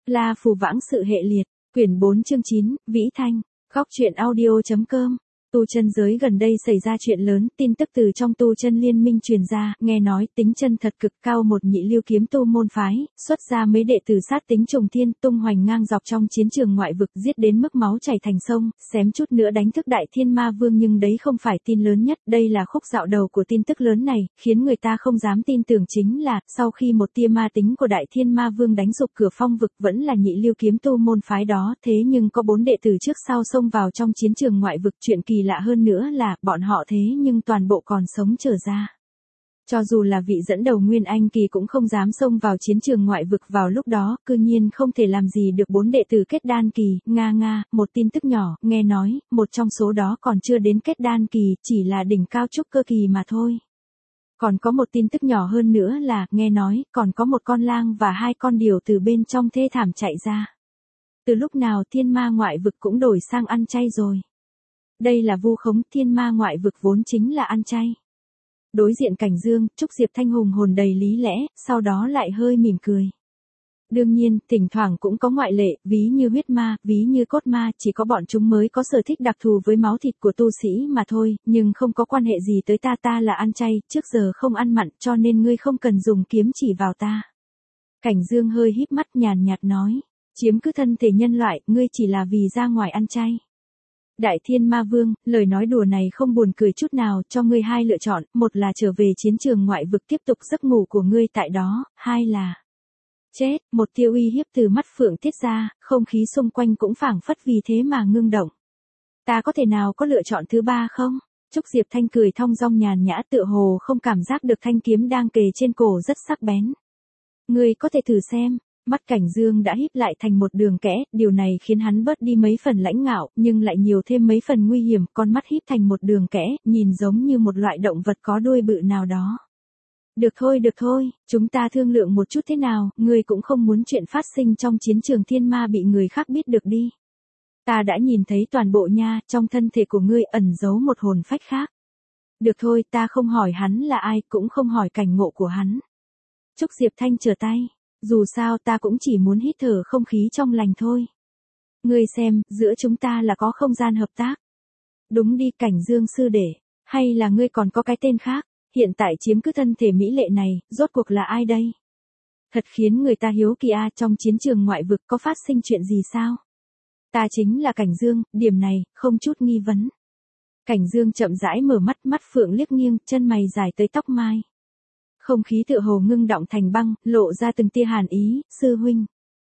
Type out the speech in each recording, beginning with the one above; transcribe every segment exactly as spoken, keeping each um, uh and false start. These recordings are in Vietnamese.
La Phù Vãng Sự Hệ Liệt, quyển bốn chương chín, Vĩ Thanh, góc truyện audio.com. Tu chân giới gần đây xảy ra chuyện lớn, tin tức từ trong tu chân liên minh truyền ra, nghe nói tính chân thật cực cao một nhị lưu kiếm tu môn phái, xuất ra mấy đệ tử sát tính trùng thiên, tung hoành ngang dọc trong chiến trường ngoại vực, giết đến mức máu chảy thành sông, xém chút nữa đánh thức Đại Thiên Ma Vương, nhưng đấy không phải tin lớn nhất, đây là khúc dạo đầu của tin tức lớn này, khiến người ta không dám tin tưởng chính là, sau khi một tia ma tính của Đại Thiên Ma Vương đánh sụp cửa phong vực, vẫn là nhị lưu kiếm tu môn phái đó, thế nhưng có bốn đệ tử trước sau xông vào trong chiến trường ngoại vực. Chuyện kỳ lạ hơn nữa là, bọn họ thế nhưng toàn bộ còn sống trở ra. Cho dù là vị dẫn đầu Nguyên Anh kỳ cũng không dám xông vào chiến trường ngoại vực vào lúc đó, cư nhiên không thể làm gì được bốn đệ tử kết đan kỳ, nga nga, một tin tức nhỏ, nghe nói, một trong số đó còn chưa đến kết đan kỳ, chỉ là đỉnh cao trúc cơ kỳ mà thôi. Còn có một tin tức nhỏ hơn nữa là, nghe nói, còn có một con lang và hai con điểu từ bên trong thê thảm chạy ra. Từ lúc nào thiên ma ngoại vực cũng đổi sang ăn chay rồi. Đây là vu khống, thiên ma ngoại vực vốn chính là ăn chay. Đối diện Cảnh Dương, Trúc Diệp Thanh hùng hồn đầy lý lẽ, sau đó lại hơi mỉm cười. Đương nhiên, thỉnh thoảng cũng có ngoại lệ, ví như huyết ma, ví như cốt ma, chỉ có bọn chúng mới có sở thích đặc thù với máu thịt của tu sĩ mà thôi, nhưng không có quan hệ gì tới ta, ta là ăn chay, trước giờ không ăn mặn, cho nên ngươi không cần dùng kiếm chỉ vào ta. Cảnh Dương hơi híp mắt nhàn nhạt nói, chiếm cứ thân thể nhân loại, ngươi chỉ là vì ra ngoài ăn chay. Đại Thiên Ma Vương, lời nói đùa này không buồn cười chút nào, cho ngươi hai lựa chọn, một là trở về chiến trường ngoại vực tiếp tục giấc ngủ của ngươi tại đó, hai là chết. Một tia uy hiếp từ mắt phượng tiết ra, không khí xung quanh cũng phảng phất vì thế mà ngưng động. Ta có thể nào có lựa chọn thứ ba không? Trúc Diệp Thanh cười thong dong nhàn nhã, tựa hồ không cảm giác được thanh kiếm đang kề trên cổ rất sắc bén. Ngươi có thể thử xem. Mắt Cảnh Dương đã híp lại thành một đường kẽ, điều này khiến hắn bớt đi mấy phần lãnh ngạo, nhưng lại nhiều thêm mấy phần nguy hiểm, con mắt híp thành một đường kẽ, nhìn giống như một loại động vật có đuôi bự nào đó. Được thôi, được thôi, chúng ta thương lượng một chút thế nào, ngươi cũng không muốn chuyện phát sinh trong chiến trường thiên ma bị người khác biết được đi. Ta đã nhìn thấy toàn bộ nha, trong thân thể của ngươi ẩn giấu một hồn phách khác. Được thôi, ta không hỏi hắn là ai, cũng không hỏi cảnh ngộ của hắn. Trúc Diệp Thanh trở tay. Dù sao ta cũng chỉ muốn hít thở không khí trong lành thôi. Ngươi xem, giữa chúng ta là có không gian hợp tác. Đúng đi Cảnh Dương sư đệ, hay là ngươi còn có cái tên khác, hiện tại chiếm cứ thân thể mỹ lệ này, rốt cuộc là ai đây? Thật khiến người ta hiếu kỳ a, trong chiến trường ngoại vực có phát sinh chuyện gì sao? Ta chính là Cảnh Dương, điểm này, không chút nghi vấn. Cảnh Dương chậm rãi mở mắt, mắt phượng liếc nghiêng, chân mày dài tới tóc mai. Không khí tựa hồ ngưng động thành băng, lộ ra từng tia hàn ý, sư huynh.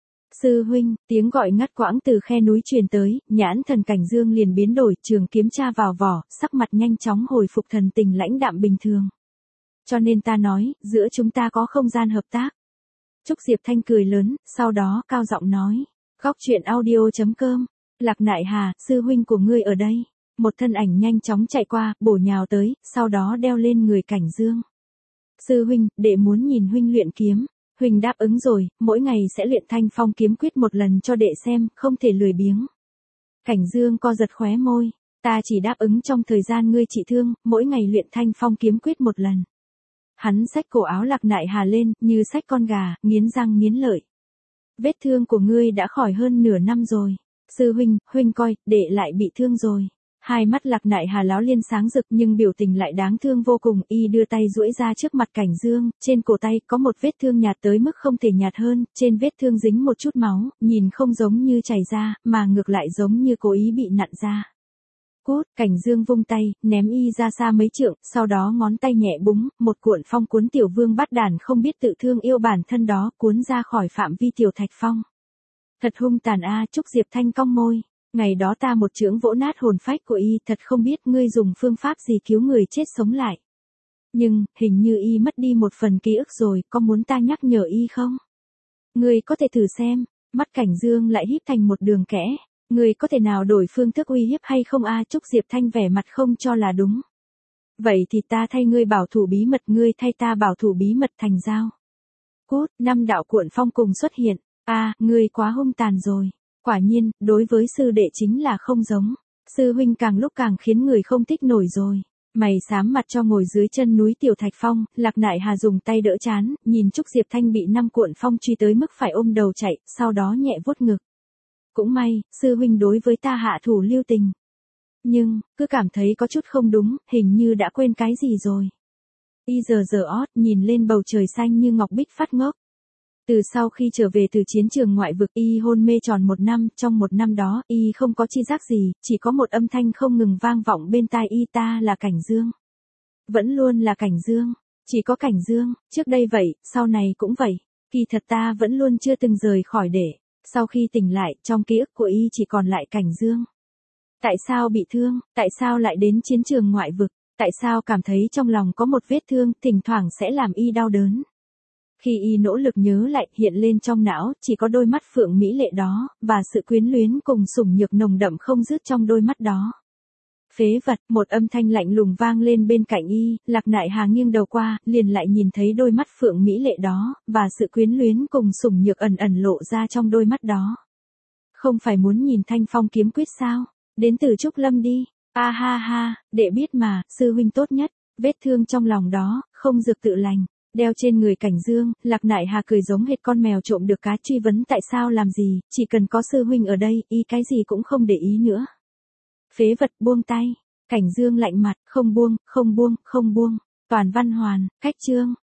Sư huynh, tiếng gọi ngắt quãng từ khe núi truyền tới, nhãn thần Cảnh Dương liền biến đổi, trường kiếm tra vào vỏ, sắc mặt nhanh chóng hồi phục thần tình lãnh đạm bình thường. Cho nên ta nói, giữa chúng ta có không gian hợp tác. Trúc Diệp Thanh cười lớn, sau đó cao giọng nói, góc truyện audio.com, Lạc Nại Hà, sư huynh của ngươi ở đây. Một thân ảnh nhanh chóng chạy qua, bổ nhào tới, sau đó đeo lên người Cảnh Dương. Sư huynh, đệ muốn nhìn huynh luyện kiếm. Huynh đáp ứng rồi, mỗi ngày sẽ luyện Thanh Phong kiếm quyết một lần cho đệ xem, không thể lười biếng. Cảnh Dương co giật khóe môi, ta chỉ đáp ứng trong thời gian ngươi trị thương, mỗi ngày luyện Thanh Phong kiếm quyết một lần. Hắn xách cổ áo Lạc Nại Hà lên, như xách con gà, nghiến răng nghiến lợi. Vết thương của ngươi đã khỏi hơn nửa năm rồi. Sư huynh, huynh coi, đệ lại bị thương rồi. Hai mắt Lạc Nại Hà láo liên sáng rực nhưng biểu tình lại đáng thương vô cùng, y đưa tay duỗi ra trước mặt Cảnh Dương, trên cổ tay có một vết thương nhạt tới mức không thể nhạt hơn, trên vết thương dính một chút máu, nhìn không giống như chảy ra, mà ngược lại giống như cố ý bị nặn ra. Cút, Cảnh Dương vung tay, ném y ra xa mấy trượng, sau đó ngón tay nhẹ búng, một cuộn phong cuốn tiểu vương bắt đàn không biết tự thương yêu bản thân đó, cuốn ra khỏi phạm vi tiểu thạch phong. Thật hung tàn a, Trúc Diệp Thanh cong môi. Ngày đó ta một chưởng vỗ nát hồn phách của y, thật không biết ngươi dùng phương pháp gì cứu người chết sống lại. Nhưng, hình như y mất đi một phần ký ức rồi, có muốn ta nhắc nhở y không? Ngươi có thể thử xem, mắt Cảnh Dương lại híp thành một đường kẽ. Ngươi có thể nào đổi phương thức uy hiếp hay không a? Trúc Diệp Thanh vẻ mặt không cho là đúng. Vậy thì ta thay ngươi bảo thủ bí mật, ngươi thay ta bảo thủ bí mật thành giao. Cút, năm đạo cuộn phong cùng xuất hiện. A, ngươi quá hung tàn rồi. Quả nhiên, đối với sư đệ chính là không giống. Sư huynh càng lúc càng khiến người không thích nổi rồi. Mày xám mặt cho ngồi dưới chân núi Tiểu Thạch Phong, Lạc Nại Hà dùng tay đỡ chán, nhìn Trúc Diệp Thanh bị năm cuộn phong truy tới mức phải ôm đầu chạy, sau đó nhẹ vuốt ngực. Cũng may, sư huynh đối với ta hạ thủ lưu tình. Nhưng, cứ cảm thấy có chút không đúng, hình như đã quên cái gì rồi. Y giờ giờ ót, nhìn lên bầu trời xanh như ngọc bích phát ngốc. Từ sau khi trở về từ chiến trường ngoại vực, y hôn mê tròn một năm, trong một năm đó, y không có chi giác gì, chỉ có một âm thanh không ngừng vang vọng bên tai y, ta là Cảnh Dương. Vẫn luôn là Cảnh Dương, chỉ có Cảnh Dương, trước đây vậy, sau này cũng vậy, kỳ thật ta vẫn luôn chưa từng rời khỏi để. Sau khi tỉnh lại, trong ký ức của y chỉ còn lại Cảnh Dương. Tại sao bị thương, tại sao lại đến chiến trường ngoại vực, tại sao cảm thấy trong lòng có một vết thương, thỉnh thoảng sẽ làm y đau đớn. Khi y nỗ lực nhớ lại, hiện lên trong não, chỉ có đôi mắt phượng mỹ lệ đó, và sự quyến luyến cùng sủng nhược nồng đậm không dứt trong đôi mắt đó. Phế vật, một âm thanh lạnh lùng vang lên bên cạnh y, Lạc Nại Hà nghiêng đầu qua, liền lại nhìn thấy đôi mắt phượng mỹ lệ đó, và sự quyến luyến cùng sủng nhược ẩn ẩn lộ ra trong đôi mắt đó. Không phải muốn nhìn thanh phong kiếm quyết sao? Đến từ Trúc Lâm đi. A ha ha, đệ biết mà, sư huynh tốt nhất, vết thương trong lòng đó, không dược tự lành. Đeo trên người Cảnh Dương, Lạc Nại Hà cười giống hệt con mèo trộm được cá, truy vấn tại sao làm gì, chỉ cần có sư huynh ở đây, y cái gì cũng không để ý nữa. Phế vật, buông tay. Cảnh Dương lạnh mặt, không buông, không buông, không buông. Toàn Văn Hoàn, cách chương.